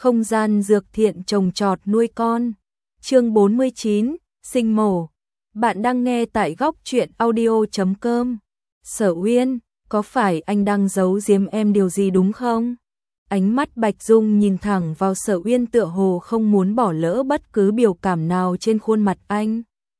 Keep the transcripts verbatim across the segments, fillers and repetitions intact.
Không gian dược thiện trồng trọt nuôi con. Chương bốn mươi chín, sinh mổ. Bạn đang nghe tại góc truyện audio chấm com. Sở Uyên, có phải anh đang giấu giếm em điều gì đúng không? Ánh mắt Bạch Dung nhìn thẳng vào Sở Uyên, tựa hồ không muốn bỏ lỡ bất cứ biểu cảm nào trên khuôn mặt anh.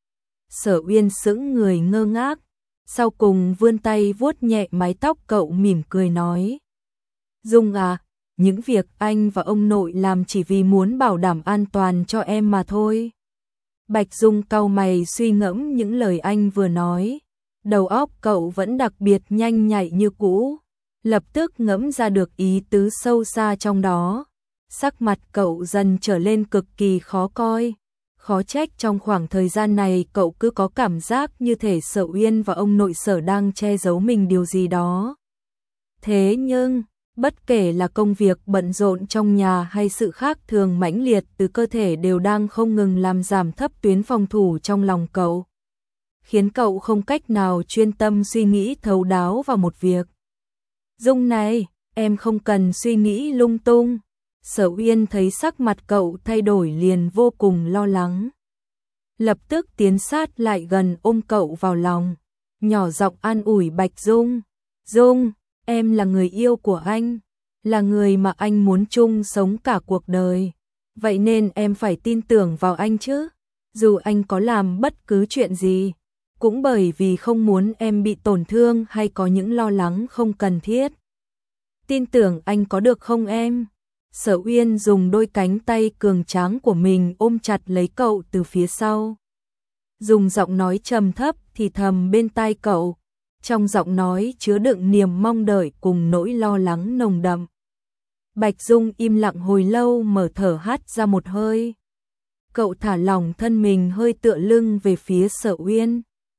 Sở Uyên sững người ngơ ngác, sau cùng vươn tay vuốt nhẹ mái tóc cậu, mỉm cười nói: Dung à, những việc anh và ông nội làm chỉ vì muốn bảo đảm an toàn cho em mà thôi. Bạch Dung cau mày suy ngẫm những lời anh vừa nói, đầu óc cậu vẫn đặc biệt nhanh nhạy như cũ, lập tức ngẫm ra được ý tứ sâu xa trong đó. Sắc mặt cậu dần trở lên cực kỳ khó coi, khó trách trong khoảng thời gian này cậu cứ có cảm giác như thể Sở Uyên và ông nội Sở đang che giấu mình điều gì đó. Thế nhưng bất kể là công việc bận rộn trong nhà hay sự khác thường mãnh liệt từ cơ thể đều đang không ngừng làm giảm thấp tuyến phòng thủ trong lòng cậu, khiến cậu không cách nào chuyên tâm suy nghĩ thấu đáo vào một việc. Dung này, em không cần suy nghĩ lung tung. Sở Uyên thấy sắc mặt cậu thay đổi liền vô cùng lo lắng, lập tức tiến sát lại gần ôm cậu vào lòng, nhỏ giọng an ủi Bạch Dung. Dung, em là người yêu của anh, là người mà anh muốn chung sống cả cuộc đời. Vậy nên em phải tin tưởng vào anh chứ. Dù anh có làm bất cứ chuyện gì, cũng bởi vì không muốn em bị tổn thương hay có những lo lắng không cần thiết. Tin tưởng anh có được không em? Sở Uyên dùng đôi cánh tay cường tráng của mình ôm chặt lấy cậu từ phía sau, dùng giọng nói trầm thấp thì thầm bên tai cậu, trong giọng nói chứa đựng niềm mong đợi cùng nỗi lo lắng nồng đậm. Bạch Dung im lặng hồi lâu, mở thở hắt ra một hơi. Cậu thả lỏng thân mình, hơi tựa lưng về phía Sở Uyên.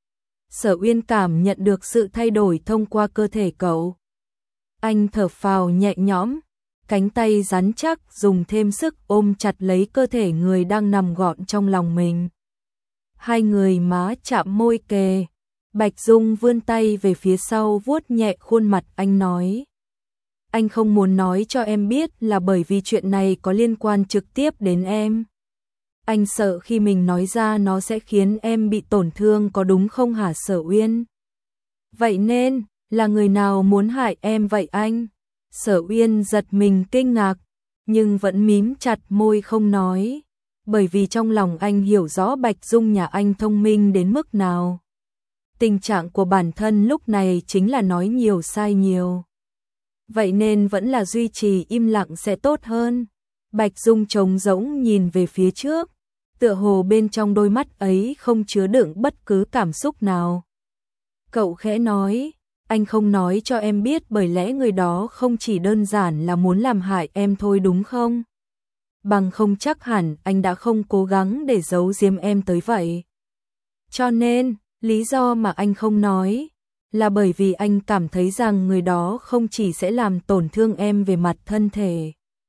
Sở Uyên cảm nhận được sự thay đổi thông qua cơ thể cậu. Anh thở phào nhẹ nhõm, cánh tay rắn chắc dùng thêm sức ôm chặt lấy cơ thể người đang nằm gọn trong lòng mình. Hai người má chạm môi kề. Bạch Dung vươn tay về phía sau vuốt nhẹ khuôn mặt anh, nói: Anh không muốn nói cho em biết là bởi vì chuyện này có liên quan trực tiếp đến em. Anh sợ khi mình nói ra nó sẽ khiến em bị tổn thương, có đúng không hả Sở Uyên? Vậy nên, là người nào muốn hại em vậy anh? Sở Uyên giật mình kinh ngạc, nhưng vẫn mím chặt môi không nói, bởi vì trong lòng anh hiểu rõ Bạch Dung nhà anh thông minh đến mức nào. Tình trạng của bản thân lúc này chính là nói nhiều sai nhiều. Vậy nên vẫn là duy trì im lặng sẽ tốt hơn. Bạch Dung trống rỗng nhìn về phía trước, tựa hồ bên trong đôi mắt ấy không chứa đựng bất cứ cảm xúc nào. Cậu khẽ nói: Anh không nói cho em biết bởi lẽ người đó không chỉ đơn giản là muốn làm hại em thôi đúng không? Bằng không chắc hẳn anh đã không cố gắng để giấu giếm em tới vậy. Cho nên, lý do mà anh không nói là bởi vì anh cảm thấy rằng người đó không chỉ sẽ làm tổn thương em về mặt thân thể,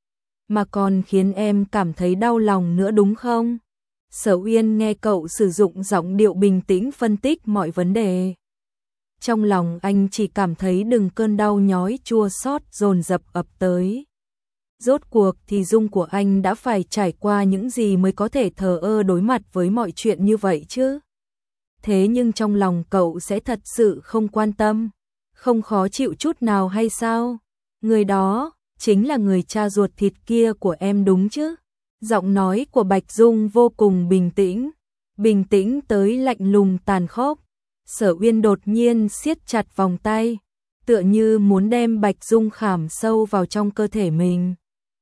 mà còn khiến em cảm thấy đau lòng nữa đúng không? Sở Uyên nghe cậu sử dụng giọng điệu bình tĩnh phân tích mọi vấn đề. Trong lòng anh chỉ cảm thấy từng cơn đau nhói chua xót dồn dập ập tới. Rốt cuộc thì Dung của anh đã phải trải qua những gì mới có thể thờ ơ đối mặt với mọi chuyện như vậy chứ? Thế nhưng trong lòng cậu sẽ thật sự không quan tâm, không khó chịu chút nào hay sao? Người đó chính là người cha ruột thịt kia của em đúng chứ? Giọng nói của Bạch Dung vô cùng bình tĩnh, bình tĩnh tới lạnh lùng tàn khốc. Sở Uyên đột nhiên siết chặt vòng tay, tựa như muốn đem Bạch Dung khảm sâu vào trong cơ thể mình.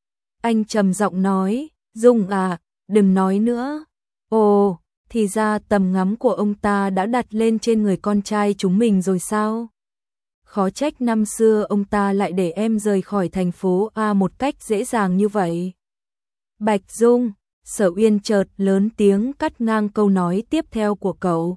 Anh trầm giọng nói: Dung à, đừng nói nữa. Ồ, thì ra tầm ngắm của ông ta đã đặt lên trên người con trai chúng mình rồi sao? Khó trách năm xưa ông ta lại để em rời khỏi thành phố A một cách dễ dàng như vậy. Bạch Dung, Sở Uyên chợt lớn tiếng cắt ngang câu nói tiếp theo của cậu.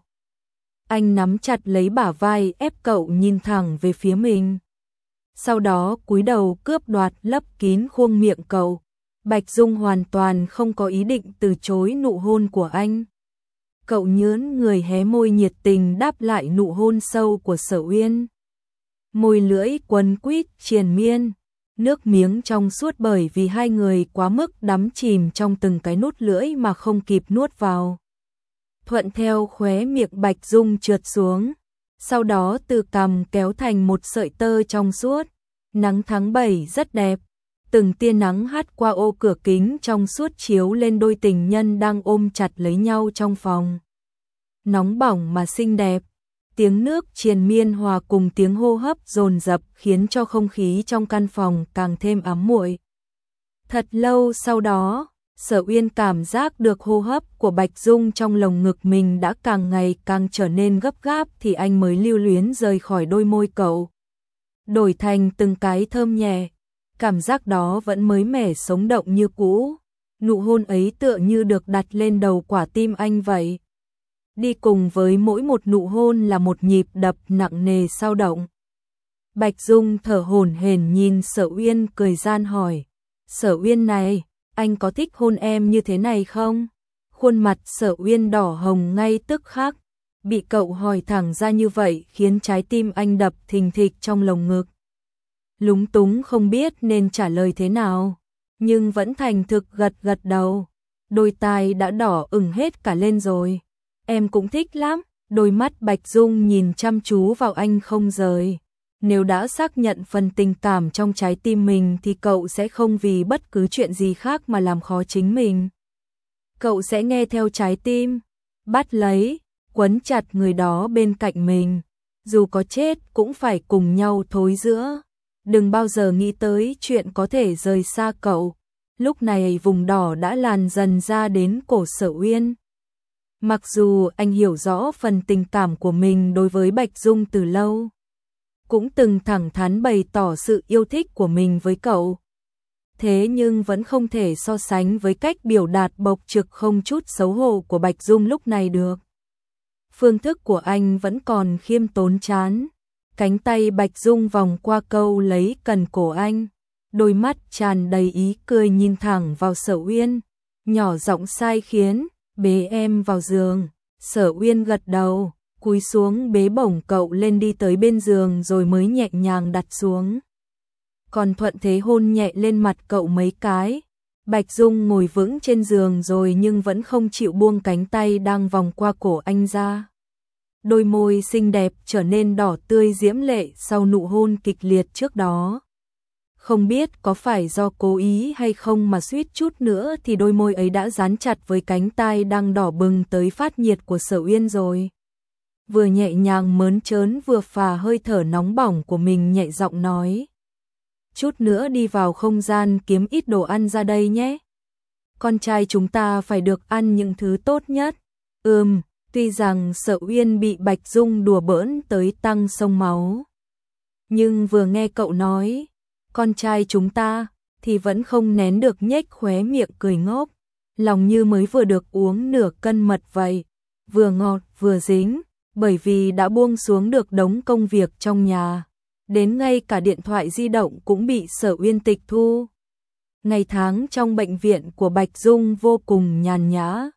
Anh nắm chặt lấy bả vai ép cậu nhìn thẳng về phía mình. Sau đó cúi đầu cướp đoạt lấp kín khuôn miệng cậu. Bạch Dung hoàn toàn không có ý định từ chối nụ hôn của anh. Cậu nhớn người hé môi nhiệt tình đáp lại nụ hôn sâu của Sở Uyên. Môi lưỡi quấn quýt triền miên, nước miếng trong suốt bởi vì hai người quá mức đắm chìm trong từng cái nút lưỡi mà không kịp nuốt vào. Thuận theo khóe miệng Bạch Dung trượt xuống, sau đó từ cằm kéo thành một sợi tơ trong suốt. Nắng tháng bảy rất đẹp, từng tia nắng hắt qua ô cửa kính trong suốt chiếu lên đôi tình nhân đang ôm chặt lấy nhau trong phòng. Nóng bỏng mà xinh đẹp, tiếng nước triền miên hòa cùng tiếng hô hấp dồn dập khiến cho không khí trong căn phòng càng thêm ấm muội. Thật lâu sau đó, Sở Uyên cảm giác được hô hấp của Bạch Dung trong lồng ngực mình đã càng ngày càng trở nên gấp gáp thì anh mới lưu luyến rời khỏi đôi môi cậu, đổi thành từng cái thơm nhẹ. Cảm giác đó vẫn mới mẻ sống động như cũ, nụ hôn ấy tựa như được đặt lên đầu quả tim anh vậy. Đi cùng với mỗi một nụ hôn là một nhịp đập nặng nề sao động. Bạch Dung thở hổn hển nhìn Sở Uyên cười gian hỏi, Sở Uyên này, anh có thích hôn em như thế này không? Khuôn mặt Sở Uyên đỏ hồng ngay tức khắc, bị cậu hỏi thẳng ra như vậy khiến trái tim anh đập thình thịch trong lồng ngực. Lúng túng không biết nên trả lời thế nào, nhưng vẫn thành thực gật gật đầu. Đôi tai đã đỏ ửng hết cả lên rồi. Em cũng thích lắm. Đôi mắt Bạch Dung nhìn chăm chú vào anh không rời. Nếu đã xác nhận phần tình cảm trong trái tim mình thì cậu sẽ không vì bất cứ chuyện gì khác mà làm khó chính mình. Cậu sẽ nghe theo trái tim, bắt lấy, quấn chặt người đó bên cạnh mình. Dù có chết cũng phải cùng nhau thối rữa. Đừng bao giờ nghĩ tới chuyện có thể rời xa cậu. Lúc này vùng đỏ đã làn dần ra đến cổ Sở Uyên. Mặc dù anh hiểu rõ phần tình cảm của mình đối với Bạch Dung từ lâu, cũng từng thẳng thắn bày tỏ sự yêu thích của mình với cậu. Thế nhưng vẫn không thể so sánh với cách biểu đạt bộc trực không chút xấu hổ của Bạch Dung lúc này được. Phương thức của anh vẫn còn khiêm tốn chán. Cánh tay Bạch Dung vòng qua câu lấy cần cổ anh, đôi mắt tràn đầy ý cười nhìn thẳng vào Sở Uyên, nhỏ giọng sai khiến, bế em vào giường. Sở Uyên gật đầu, cúi xuống bế bổng cậu lên đi tới bên giường rồi mới nhẹ nhàng đặt xuống. Còn thuận thế hôn nhẹ lên mặt cậu mấy cái. Bạch Dung ngồi vững trên giường rồi nhưng vẫn không chịu buông cánh tay đang vòng qua cổ anh ra. Đôi môi xinh đẹp trở nên đỏ tươi diễm lệ sau nụ hôn kịch liệt trước đó. Không biết có phải do cố ý hay không mà suýt chút nữa thì đôi môi ấy đã dán chặt với cánh tay đang đỏ bừng tới phát nhiệt của Sở Uyên rồi. Vừa nhẹ nhàng mớn trớn vừa phà hơi thở nóng bỏng của mình nhẹ giọng nói. Chút nữa đi vào không gian kiếm ít đồ ăn ra đây nhé. Con trai chúng ta phải được ăn những thứ tốt nhất. Ừm. Tuy rằng Sở Uyên bị Bạch Dung đùa bỡn tới tăng sông máu, nhưng vừa nghe cậu nói, con trai chúng ta, thì vẫn không nén được nhếch khóe miệng cười ngốc, lòng như mới vừa được uống nửa cân mật vậy, vừa ngọt vừa dính, bởi vì đã buông xuống được đống công việc trong nhà, đến ngay cả điện thoại di động cũng bị Sở Uyên tịch thu. Ngày tháng trong bệnh viện của Bạch Dung vô cùng nhàn nhã.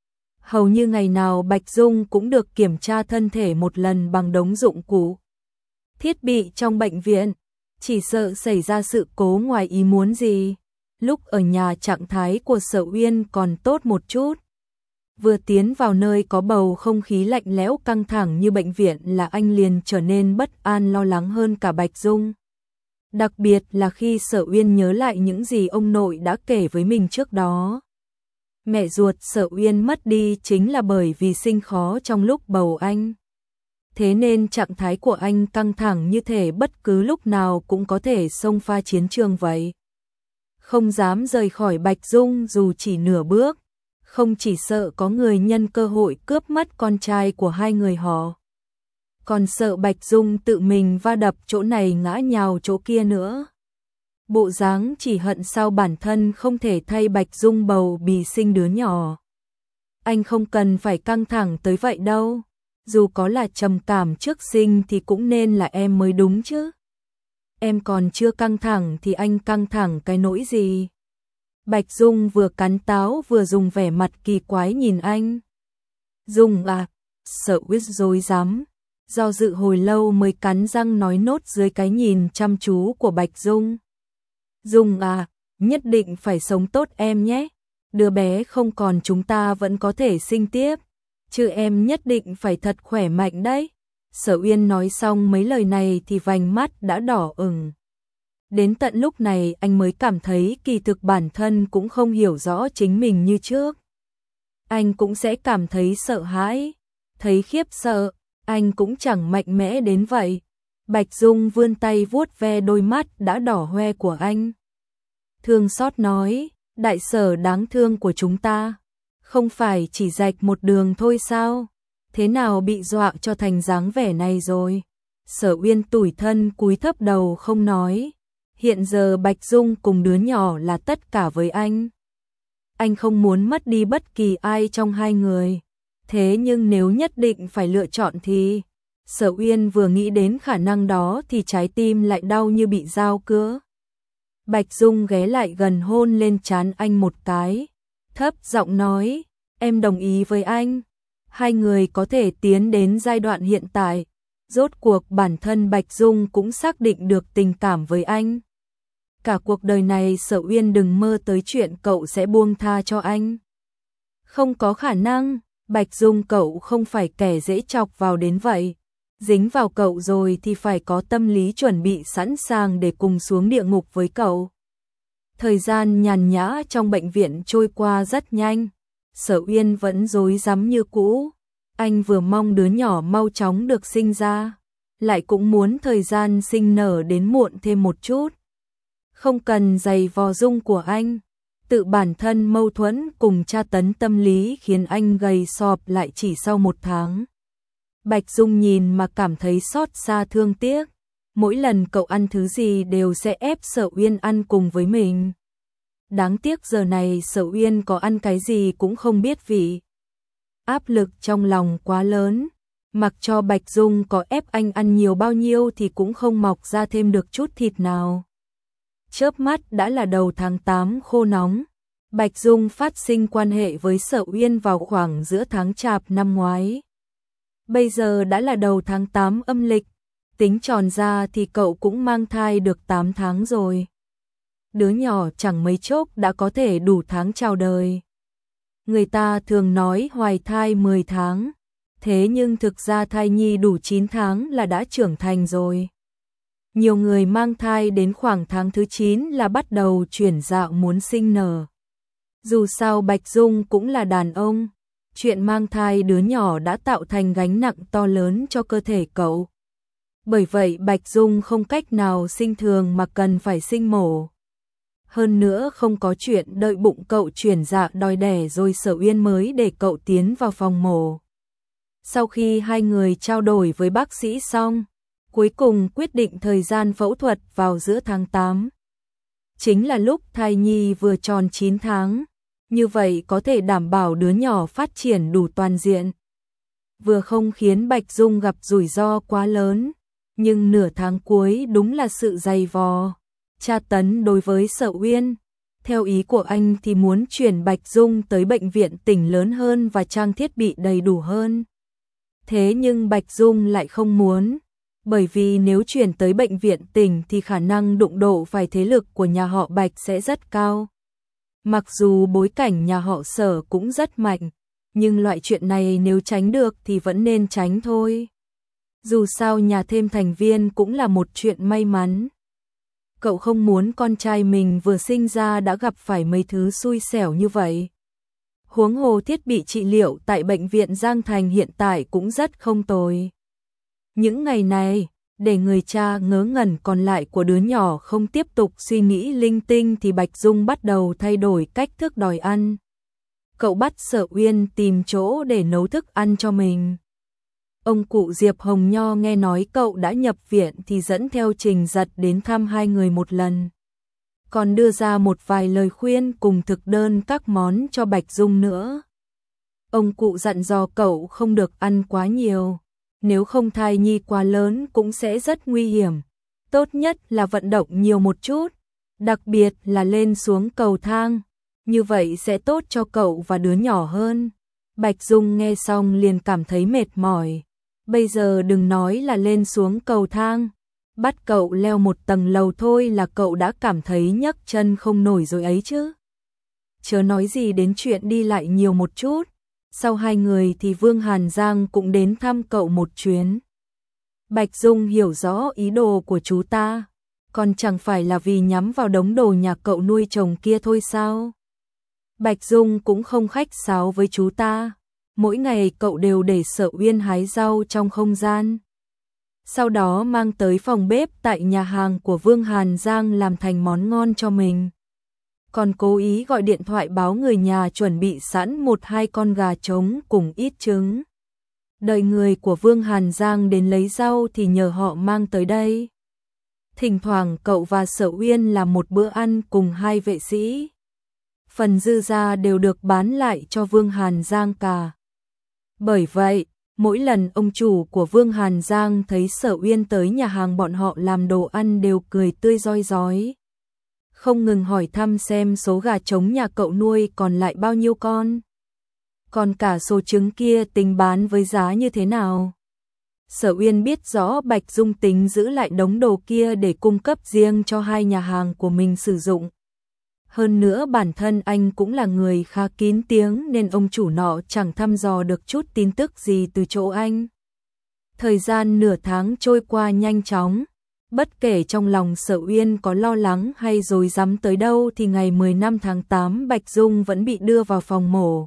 Hầu như ngày nào Bạch Dung cũng được kiểm tra thân thể một lần bằng đống dụng cụ, thiết bị trong bệnh viện, chỉ sợ xảy ra sự cố ngoài ý muốn gì. Lúc ở nhà trạng thái của Sở Uyên còn tốt một chút. Vừa tiến vào nơi có bầu không khí lạnh lẽo căng thẳng như bệnh viện là anh liền trở nên bất an lo lắng hơn cả Bạch Dung. Đặc biệt là khi Sở Uyên nhớ lại những gì ông nội đã kể với mình trước đó. Mẹ ruột Sở Uyên mất đi chính là bởi vì sinh khó trong lúc bầu anh. Thế nên trạng thái của anh căng thẳng như thể bất cứ lúc nào cũng có thể xông pha chiến trường vậy. Không dám rời khỏi Bạch Dung dù chỉ nửa bước, không chỉ sợ có người nhân cơ hội cướp mất con trai của hai người họ, còn sợ Bạch Dung tự mình va đập chỗ này ngã nhào chỗ kia nữa. Bộ dáng chỉ hận sao bản thân không thể thay Bạch Dung bầu bì sinh đứa nhỏ. Anh không cần phải căng thẳng tới vậy đâu, dù có là trầm cảm trước sinh thì cũng nên là em mới đúng chứ. Em còn chưa căng thẳng thì anh căng thẳng cái nỗi gì? Bạch Dung vừa cắn táo vừa dùng vẻ mặt kỳ quái nhìn anh. Dung à, Sở Uyên rối rắm, do dự hồi lâu mới cắn răng nói nốt dưới cái nhìn chăm chú của Bạch Dung. Dung à, nhất định phải sống tốt em nhé. Đứa bé không còn chúng ta vẫn có thể sinh tiếp. Chứ em nhất định phải thật khỏe mạnh đấy. Sở Uyên nói xong mấy lời này thì vành mắt đã đỏ ửng. Đến tận lúc này anh mới cảm thấy kỳ thực bản thân cũng không hiểu rõ chính mình như trước. Anh cũng sẽ cảm thấy sợ hãi, thấy khiếp sợ, anh cũng chẳng mạnh mẽ đến vậy. Bạch Dung vươn tay vuốt ve đôi mắt đã đỏ hoe của anh. Thương xót nói, đại sở đáng thương của chúng ta, không phải chỉ rạch một đường thôi sao? Thế nào bị dọa cho thành dáng vẻ này rồi? Sở Uyên tủi thân cúi thấp đầu không nói. Hiện giờ Bạch Dung cùng đứa nhỏ là tất cả với anh. Anh không muốn mất đi bất kỳ ai trong hai người. Thế nhưng nếu nhất định phải lựa chọn thì... Sở Uyên vừa nghĩ đến khả năng đó thì trái tim lại đau như bị dao cứa. Bạch Dung ghé lại gần hôn lên trán anh một cái. Thấp giọng nói, em đồng ý với anh. Hai người có thể tiến đến giai đoạn hiện tại. Rốt cuộc bản thân Bạch Dung cũng xác định được tình cảm với anh. Cả cuộc đời này Sở Uyên đừng mơ tới chuyện cậu sẽ buông tha cho anh. Không có khả năng, Bạch Dung cậu không phải kẻ dễ chọc vào đến vậy. Dính vào cậu rồi thì phải có tâm lý chuẩn bị sẵn sàng để cùng xuống địa ngục với cậu. Thời gian nhàn nhã trong bệnh viện trôi qua rất nhanh. Sở Uyên vẫn rối rắm như cũ. Anh vừa mong đứa nhỏ mau chóng được sinh ra, lại cũng muốn thời gian sinh nở đến muộn thêm một chút. Không cần giày vò Dung của anh. Tự bản thân mâu thuẫn cùng tra tấn tâm lý khiến anh gầy sọp lại chỉ sau một tháng. Bạch Dung nhìn mà cảm thấy xót xa thương tiếc. Mỗi lần cậu ăn thứ gì đều sẽ ép Sở Uyên ăn cùng với mình. Đáng tiếc giờ này Sở Uyên có ăn cái gì cũng không biết vị. Áp lực trong lòng quá lớn. Mặc cho Bạch Dung có ép anh ăn nhiều bao nhiêu thì cũng không mọc ra thêm được chút thịt nào. Chớp mắt đã là đầu tháng tám khô nóng. Bạch Dung phát sinh quan hệ với Sở Uyên vào khoảng giữa tháng Chạp năm ngoái. Bây giờ đã là đầu tháng tám âm lịch. Tính tròn ra thì cậu cũng mang thai được tám tháng rồi. Đứa nhỏ chẳng mấy chốc đã có thể đủ tháng chào đời. Người ta thường nói hoài thai mười tháng. Thế nhưng thực ra thai nhi đủ chín tháng là đã trưởng thành rồi. Nhiều người mang thai đến khoảng tháng thứ chín là bắt đầu chuyển dạo muốn sinh nở. Dù sao Bạch Dung cũng là đàn ông, chuyện mang thai đứa nhỏ đã tạo thành gánh nặng to lớn cho cơ thể cậu. Bởi vậy Bạch Dung không cách nào sinh thường mà cần phải sinh mổ. Hơn nữa không có chuyện đợi bụng cậu chuyển dạ đòi đẻ rồi Sở Uyên mới để cậu tiến vào phòng mổ. Sau khi hai người trao đổi với bác sĩ xong, cuối cùng quyết định thời gian phẫu thuật vào giữa tháng tám. Chính là lúc thai nhi vừa tròn chín tháng, như vậy có thể đảm bảo đứa nhỏ phát triển đủ toàn diện. Vừa không khiến Bạch Dung gặp rủi ro quá lớn, nhưng nửa tháng cuối đúng là sự dày vò, tra tấn đối với Sở Uyên. Theo ý của anh thì muốn chuyển Bạch Dung tới bệnh viện tỉnh lớn hơn và trang thiết bị đầy đủ hơn. Thế nhưng Bạch Dung lại không muốn, bởi vì nếu chuyển tới bệnh viện tỉnh thì khả năng đụng độ phải thế lực của nhà họ Bạch sẽ rất cao. Mặc dù bối cảnh nhà họ Sở cũng rất mạnh, nhưng loại chuyện này nếu tránh được thì vẫn nên tránh thôi. Dù sao nhà thêm thành viên cũng là một chuyện may mắn. Cậu không muốn con trai mình vừa sinh ra đã gặp phải mấy thứ xui xẻo như vậy. Huống hồ thiết bị trị liệu tại bệnh viện Giang Thành hiện tại cũng rất không tồi. Những ngày này, để người cha ngớ ngẩn còn lại của đứa nhỏ không tiếp tục suy nghĩ linh tinh thì Bạch Dung bắt đầu thay đổi cách thức đòi ăn. Cậu bắt Sở Uyên tìm chỗ để nấu thức ăn cho mình. Ông cụ Diệp Hồng Nho nghe nói cậu đã nhập viện thì dẫn theo Trình Giật đến thăm hai người một lần. Còn đưa ra một vài lời khuyên cùng thực đơn các món cho Bạch Dung nữa. Ông cụ dặn dò cậu không được ăn quá nhiều, nếu không thai nhi quá lớn cũng sẽ rất nguy hiểm. Tốt nhất là vận động nhiều một chút, đặc biệt là lên xuống cầu thang, như vậy sẽ tốt cho cậu và đứa nhỏ hơn. Bạch Dung nghe xong liền cảm thấy mệt mỏi. Bây giờ đừng nói là lên xuống cầu thang, Bắt cậu leo một tầng lầu thôi là cậu đã cảm thấy nhấc chân không nổi rồi ấy chứ. Chớ nói gì đến chuyện đi lại nhiều một chút. Sau hai người thì Vương Hàn Giang cũng đến thăm cậu một chuyến. Bạch Dung hiểu rõ ý đồ của chú ta, còn chẳng phải là vì nhắm vào đống đồ nhà cậu nuôi chồng kia thôi sao? Bạch Dung cũng không khách sáo với chú ta, mỗi ngày cậu đều để Sở Uyên hái rau trong không gian. Sau đó mang tới phòng bếp tại nhà hàng của Vương Hàn Giang làm thành món ngon cho mình. Còn cố ý gọi điện thoại báo người nhà chuẩn bị sẵn một hai con gà trống cùng ít trứng. Đợi người của Vương Hàn Giang đến lấy rau thì nhờ họ mang tới đây. Thỉnh thoảng cậu và Sở Uyên làm một bữa ăn cùng hai vệ sĩ. Phần dư ra đều được bán lại cho Vương Hàn Giang cả. Bởi vậy, mỗi lần ông chủ của Vương Hàn Giang thấy Sở Uyên tới nhà hàng bọn họ làm đồ ăn đều cười tươi rói rói. Không ngừng hỏi thăm xem số gà trống nhà cậu nuôi còn lại bao nhiêu con. Còn cả số trứng kia tính bán với giá như thế nào. Sở Uyên biết rõ Bạch Dung tính giữ lại đống đồ kia để cung cấp riêng cho hai nhà hàng của mình sử dụng. Hơn nữa bản thân anh cũng là người khá kín tiếng nên ông chủ nọ chẳng thăm dò được chút tin tức gì từ chỗ anh. Thời gian nửa tháng trôi qua nhanh chóng. Bất kể trong lòng Sở Uyên có lo lắng hay dối rắm tới đâu thì ngày mười lăm tháng tám Bạch Dung vẫn bị đưa vào phòng mổ.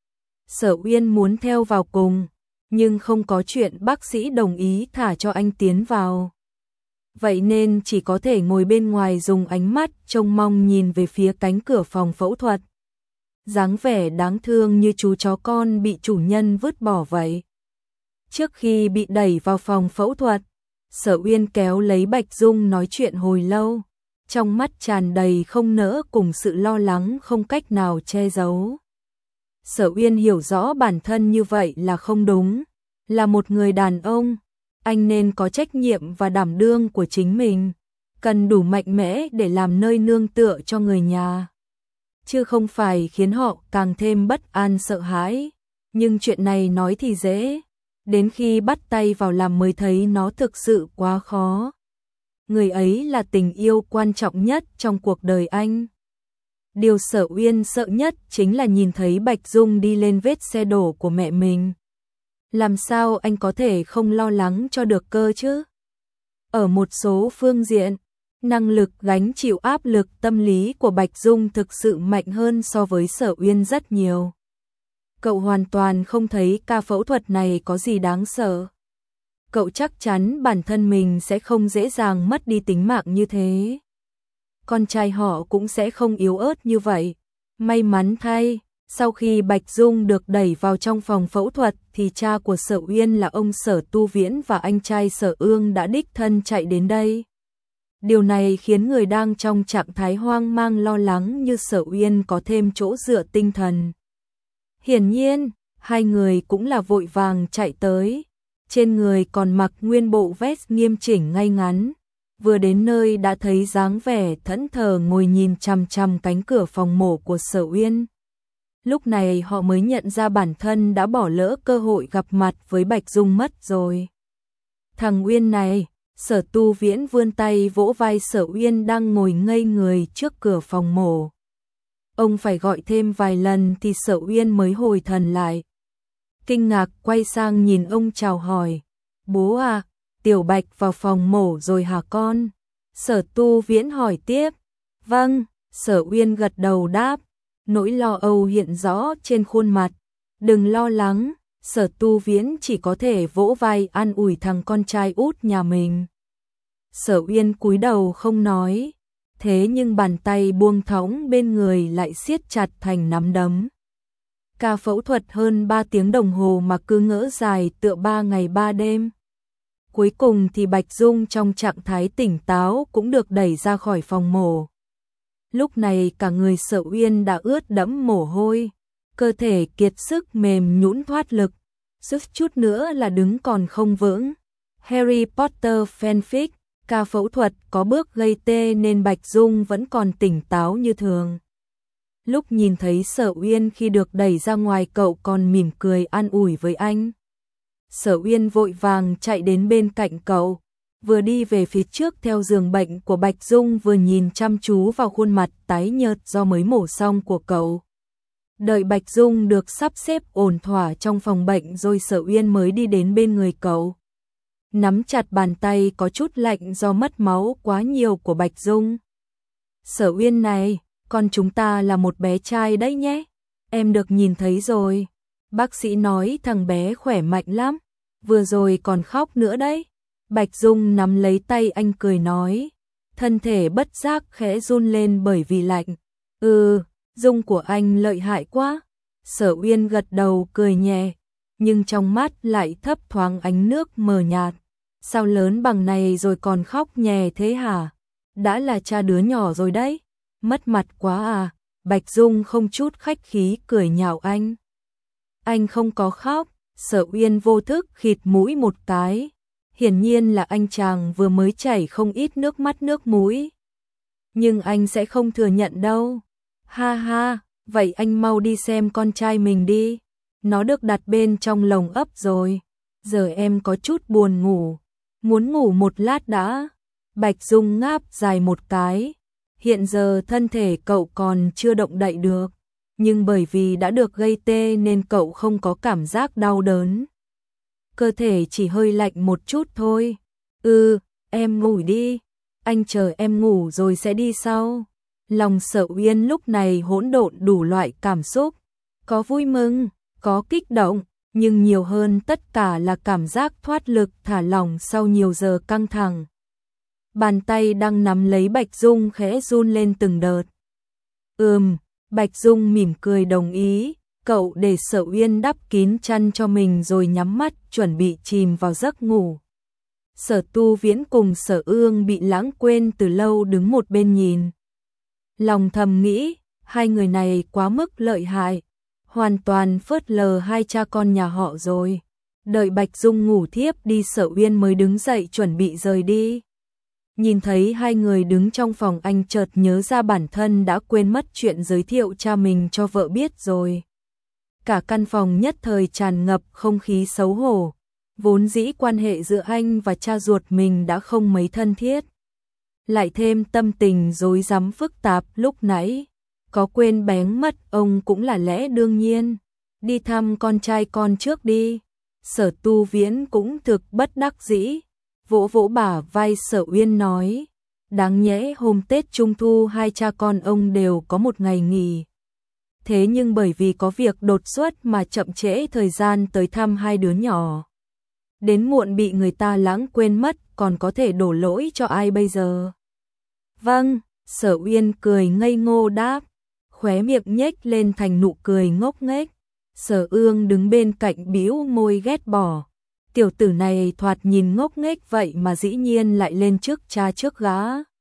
Sở Uyên muốn theo vào cùng, nhưng không có chuyện bác sĩ đồng ý thả cho anh tiến vào. Vậy nên chỉ có thể ngồi bên ngoài dùng ánh mắt trông mong nhìn về phía cánh cửa phòng phẫu thuật. Dáng vẻ đáng thương như chú chó con bị chủ nhân vứt bỏ vậy. Trước khi bị đẩy vào phòng phẫu thuật, Sở Uyên kéo lấy Bạch Dung nói chuyện hồi lâu, trong mắt tràn đầy không nỡ cùng sự lo lắng không cách nào che giấu. Sở Uyên hiểu rõ bản thân như vậy là không đúng, là một người đàn ông, anh nên có trách nhiệm và đảm đương của chính mình, cần đủ mạnh mẽ để làm nơi nương tựa cho người nhà, chứ không phải khiến họ càng thêm bất an sợ hãi. Nhưng chuyện này nói thì dễ, đến khi bắt tay vào làm mới thấy nó thực sự quá khó. Người ấy là tình yêu quan trọng nhất trong cuộc đời anh. Điều Sở Uyên sợ nhất chính là nhìn thấy Bạch Dung đi lên vết xe đổ của mẹ mình. Làm sao anh có thể không lo lắng cho được cơ chứ? Ở một số phương diện, năng lực gánh chịu áp lực tâm lý của Bạch Dung thực sự mạnh hơn so với Sở Uyên rất nhiều. Cậu hoàn toàn không thấy ca phẫu thuật này có gì đáng sợ. Cậu chắc chắn bản thân mình sẽ không dễ dàng mất đi tính mạng như thế. Con trai họ cũng sẽ không yếu ớt như vậy. May mắn thay, sau khi Bạch Dung được đẩy vào trong phòng phẫu thuật thì cha của Sở Uyên là ông Sở Tu Viễn và anh trai Sở Ương đã đích thân chạy đến đây. Điều này khiến người đang trong trạng thái hoang mang lo lắng như Sở Uyên có thêm chỗ dựa tinh thần. Hiển nhiên, hai người cũng là vội vàng chạy tới, trên người còn mặc nguyên bộ vest nghiêm chỉnh ngay ngắn. Vừa đến nơi đã thấy dáng vẻ thẫn thờ ngồi nhìn chằm chằm cánh cửa phòng mổ của Sở Uyên. Lúc này họ mới nhận ra bản thân đã bỏ lỡ cơ hội gặp mặt với Bạch Dung mất rồi. Thằng Uyên này, Sở Tu Viễn vươn tay vỗ vai Sở Uyên đang ngồi ngây người trước cửa phòng mổ. Ông phải gọi thêm vài lần thì Sở Uyên mới hồi thần lại. Kinh ngạc quay sang nhìn ông chào hỏi. Bố à, Tiểu Bạch vào phòng mổ rồi hả con? Sở Tu Viễn hỏi tiếp. Vâng, Sở Uyên gật đầu đáp. Nỗi lo âu hiện rõ trên khuôn mặt. Đừng lo lắng, Sở Tu Viễn chỉ có thể vỗ vai an ủi thằng con trai út nhà mình. Sở Uyên cúi đầu không nói. Thế nhưng bàn tay buông thõng bên người lại siết chặt thành nắm đấm. Ca phẫu thuật hơn ba tiếng đồng hồ mà cứ ngỡ dài tựa ba ngày ba đêm. Cuối cùng thì Bạch Dung trong trạng thái tỉnh táo cũng được đẩy ra khỏi phòng mổ. Lúc này cả người Sở Uyên đã ướt đẫm mồ hôi, cơ thể kiệt sức mềm nhũn thoát lực, suýt chút nữa là đứng còn không vững. Harry Potter fanfic, ca phẫu thuật có bước gây tê nên Bạch Dung vẫn còn tỉnh táo như thường. Lúc nhìn thấy Sở Uyên khi được đẩy ra ngoài cậu còn mỉm cười an ủi với anh. Sở Uyên vội vàng chạy đến bên cạnh cậu, vừa đi về phía trước theo giường bệnh của Bạch Dung vừa nhìn chăm chú vào khuôn mặt tái nhợt do mới mổ xong của cậu. Đợi Bạch Dung được sắp xếp ổn thỏa trong phòng bệnh rồi Sở Uyên mới đi đến bên người cậu. Nắm chặt bàn tay có chút lạnh do mất máu quá nhiều của Bạch Dung. Sở Uyên này, con chúng ta là một bé trai đấy nhé. Em được nhìn thấy rồi. Bác sĩ nói thằng bé khỏe mạnh lắm. Vừa rồi còn khóc nữa đấy. Bạch Dung nắm lấy tay anh cười nói. Thân thể bất giác khẽ run lên bởi vì lạnh. Ừ, Dung của anh lợi hại quá. Sở Uyên gật đầu cười nhẹ. Nhưng trong mắt lại thấp thoáng ánh nước mờ nhạt. Sao lớn bằng này rồi còn khóc nhè thế hả? Đã là cha đứa nhỏ rồi đấy. Mất mặt quá à. Bạch Dung không chút khách khí cười nhạo anh. Anh không có khóc. Sở Uyên vô thức khịt mũi một cái. Hiển nhiên là anh chàng vừa mới chảy không ít nước mắt nước mũi. Nhưng anh sẽ không thừa nhận đâu. Ha ha, vậy anh mau đi xem con trai mình đi. Nó được đặt bên trong lồng ấp rồi. Giờ em có chút buồn ngủ. Muốn ngủ một lát đã. Bạch Dung ngáp dài một cái. Hiện giờ thân thể cậu còn chưa động đậy được. Nhưng bởi vì đã được gây tê nên cậu không có cảm giác đau đớn. Cơ thể chỉ hơi lạnh một chút thôi. Ừ, em ngủ đi. Anh chờ em ngủ rồi sẽ đi sau. Lòng Sở Uyên lúc này hỗn độn đủ loại cảm xúc. Có vui mừng, có kích động, nhưng nhiều hơn tất cả là cảm giác thoát lực thả lỏng sau nhiều giờ căng thẳng. Bàn tay đang nắm lấy Bạch Dung khẽ run lên từng đợt. Ừm, Bạch Dung mỉm cười đồng ý. Cậu để Sở Uyên đắp kín chăn cho mình rồi nhắm mắt chuẩn bị chìm vào giấc ngủ. Sở Tu Viễn cùng Sở Ương bị lãng quên từ lâu đứng một bên nhìn. Lòng thầm nghĩ, hai người này quá mức lợi hại, hoàn toàn phớt lờ hai cha con nhà họ rồi. Đợi Bạch Dung ngủ thiếp đi Sở Uyên mới đứng dậy chuẩn bị rời đi. Nhìn thấy hai người đứng trong phòng anh chợt nhớ ra bản thân đã quên mất chuyện giới thiệu cha mình cho vợ biết rồi. Cả căn phòng nhất thời tràn ngập không khí xấu hổ. Vốn dĩ quan hệ giữa anh và cha ruột mình đã không mấy thân thiết. Lại thêm tâm tình rối rắm phức tạp lúc nãy. Có quên bén mất ông cũng là lẽ đương nhiên. Đi thăm con trai con trước đi. Sở Tu Viễn cũng thực bất đắc dĩ. Vỗ vỗ bả vai Sở Uyên nói. Đáng nhẽ hôm Tết Trung Thu hai cha con ông đều có một ngày nghỉ. Thế nhưng bởi vì có việc đột xuất mà chậm trễ thời gian tới thăm hai đứa nhỏ. Đến muộn bị người ta lãng quên mất, còn có thể đổ lỗi cho ai bây giờ? Vâng, Sở Uyên cười ngây ngô đáp, khóe miệng nhếch lên thành nụ cười ngốc nghếch. Sở Ương đứng bên cạnh bĩu môi ghét bỏ. Tiểu tử này thoạt nhìn ngốc nghếch vậy mà dĩ nhiên lại lên trước cha trước gã.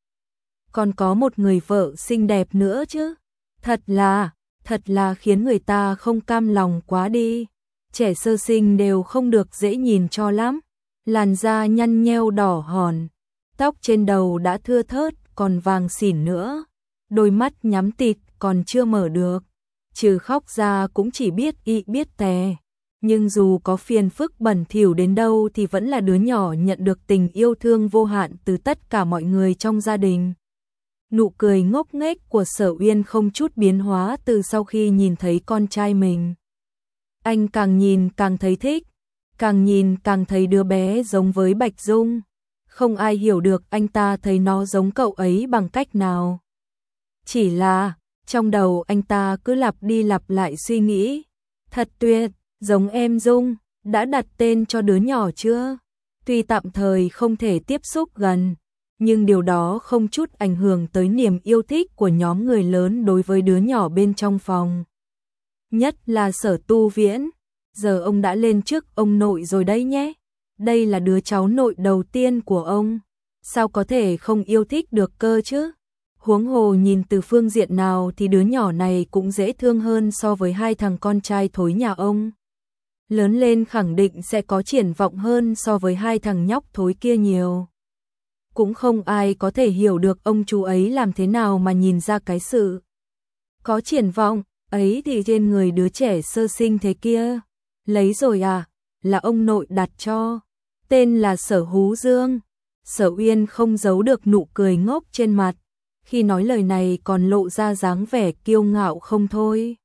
Còn có một người vợ xinh đẹp nữa chứ. Thật là, thật là khiến người ta không cam lòng quá đi. Trẻ sơ sinh đều không được dễ nhìn cho lắm. Làn da nhăn nheo đỏ hòn, tóc trên đầu đã thưa thớt còn vàng xỉn nữa. Đôi mắt nhắm tịt còn chưa mở được. Trừ khóc ra cũng chỉ biết ị biết tè. Nhưng dù có phiền phức bẩn thỉu đến đâu thì vẫn là đứa nhỏ nhận được tình yêu thương vô hạn từ tất cả mọi người trong gia đình. Nụ cười ngốc nghếch của Sở Uyên không chút biến hóa từ sau khi nhìn thấy con trai mình. Anh càng nhìn càng thấy thích, càng nhìn càng thấy đứa bé giống với Bạch Dung. Không ai hiểu được anh ta thấy nó giống cậu ấy bằng cách nào. Chỉ là, trong đầu anh ta cứ lặp đi lặp lại suy nghĩ. Thật tuyệt, giống em Dung, đã đặt tên cho đứa nhỏ chưa? Tuy tạm thời không thể tiếp xúc gần, nhưng điều đó không chút ảnh hưởng tới niềm yêu thích của nhóm người lớn đối với đứa nhỏ bên trong phòng. Nhất là Sở Tu Viễn, giờ ông đã lên trước ông nội rồi đấy nhé. Đây là đứa cháu nội đầu tiên của ông, sao có thể không yêu thích được cơ chứ? Huống hồ nhìn từ phương diện nào thì đứa nhỏ này cũng dễ thương hơn so với hai thằng con trai thối nhà ông. Lớn lên khẳng định sẽ có triển vọng hơn so với hai thằng nhóc thối kia nhiều. Cũng không ai có thể hiểu được ông chú ấy làm thế nào mà nhìn ra cái sự có triển vọng ấy thì trên người đứa trẻ sơ sinh thế kia. Lấy rồi à, là ông nội đặt cho. Tên là Sở Hú Dương. Sở Uyên không giấu được nụ cười ngốc trên mặt, khi nói lời này còn lộ ra dáng vẻ kiêu ngạo không thôi.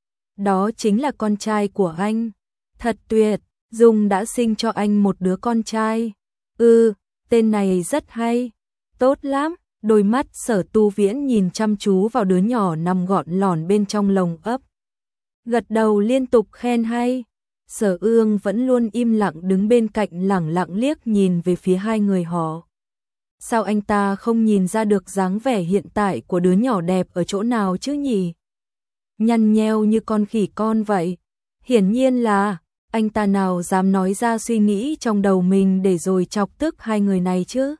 Đó chính là con trai của anh. Thật tuyệt, Dung đã sinh cho anh một đứa con trai. Ừ, tên này rất hay. Tốt lắm, đôi mắt Sở Tu Viễn nhìn chăm chú vào đứa nhỏ nằm gọn lỏn bên trong lồng ấp. Gật đầu liên tục khen hay. Sở Ương vẫn luôn im lặng đứng bên cạnh lẳng lặng liếc nhìn về phía hai người họ. Sao anh ta không nhìn ra được dáng vẻ hiện tại của đứa nhỏ đẹp ở chỗ nào chứ nhỉ? Nhăn nheo như con khỉ con vậy. Hiển nhiên là anh ta nào dám nói ra suy nghĩ trong đầu mình để rồi chọc tức hai người này chứ.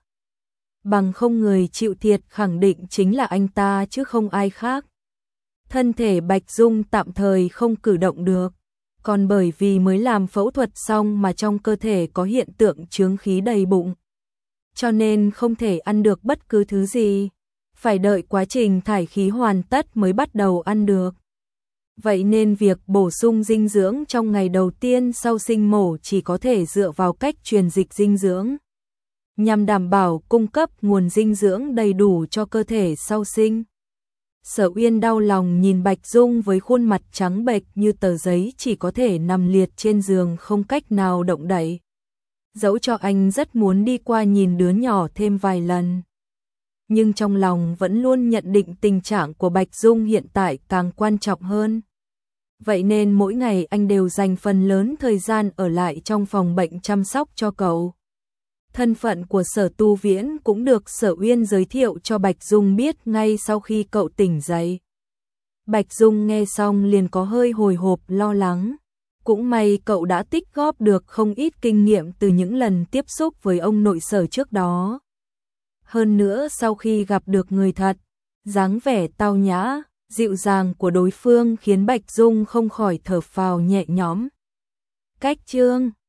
Bằng không người chịu thiệt khẳng định chính là anh ta chứ không ai khác. Thân thể Bạch Dung tạm thời không cử động được, còn bởi vì mới làm phẫu thuật xong mà trong cơ thể có hiện tượng chướng khí đầy bụng, cho nên không thể ăn được bất cứ thứ gì, phải đợi quá trình thải khí hoàn tất mới bắt đầu ăn được. Vậy nên việc bổ sung dinh dưỡng trong ngày đầu tiên sau sinh mổ chỉ có thể dựa vào cách truyền dịch dinh dưỡng, nhằm đảm bảo cung cấp nguồn dinh dưỡng đầy đủ cho cơ thể sau sinh. Sở Uyên đau lòng nhìn Bạch Dung với khuôn mặt trắng bệch như tờ giấy, chỉ có thể nằm liệt trên giường không cách nào động đậy. Dẫu cho anh rất muốn đi qua nhìn đứa nhỏ thêm vài lần, nhưng trong lòng vẫn luôn nhận định tình trạng của Bạch Dung hiện tại càng quan trọng hơn. Vậy nên mỗi ngày anh đều dành phần lớn thời gian ở lại trong phòng bệnh chăm sóc cho cậu. Thân phận của Sở Tu Viễn cũng được Sở Uyên giới thiệu cho Bạch Dung biết ngay sau khi cậu tỉnh dậy. Bạch Dung nghe xong liền có hơi hồi hộp lo lắng. Cũng may cậu đã tích góp được không ít kinh nghiệm từ những lần tiếp xúc với ông nội Sở trước đó. Hơn nữa sau khi gặp được người thật, dáng vẻ tao nhã, dịu dàng của đối phương khiến Bạch Dung không khỏi thở phào nhẹ nhõm. Cách chương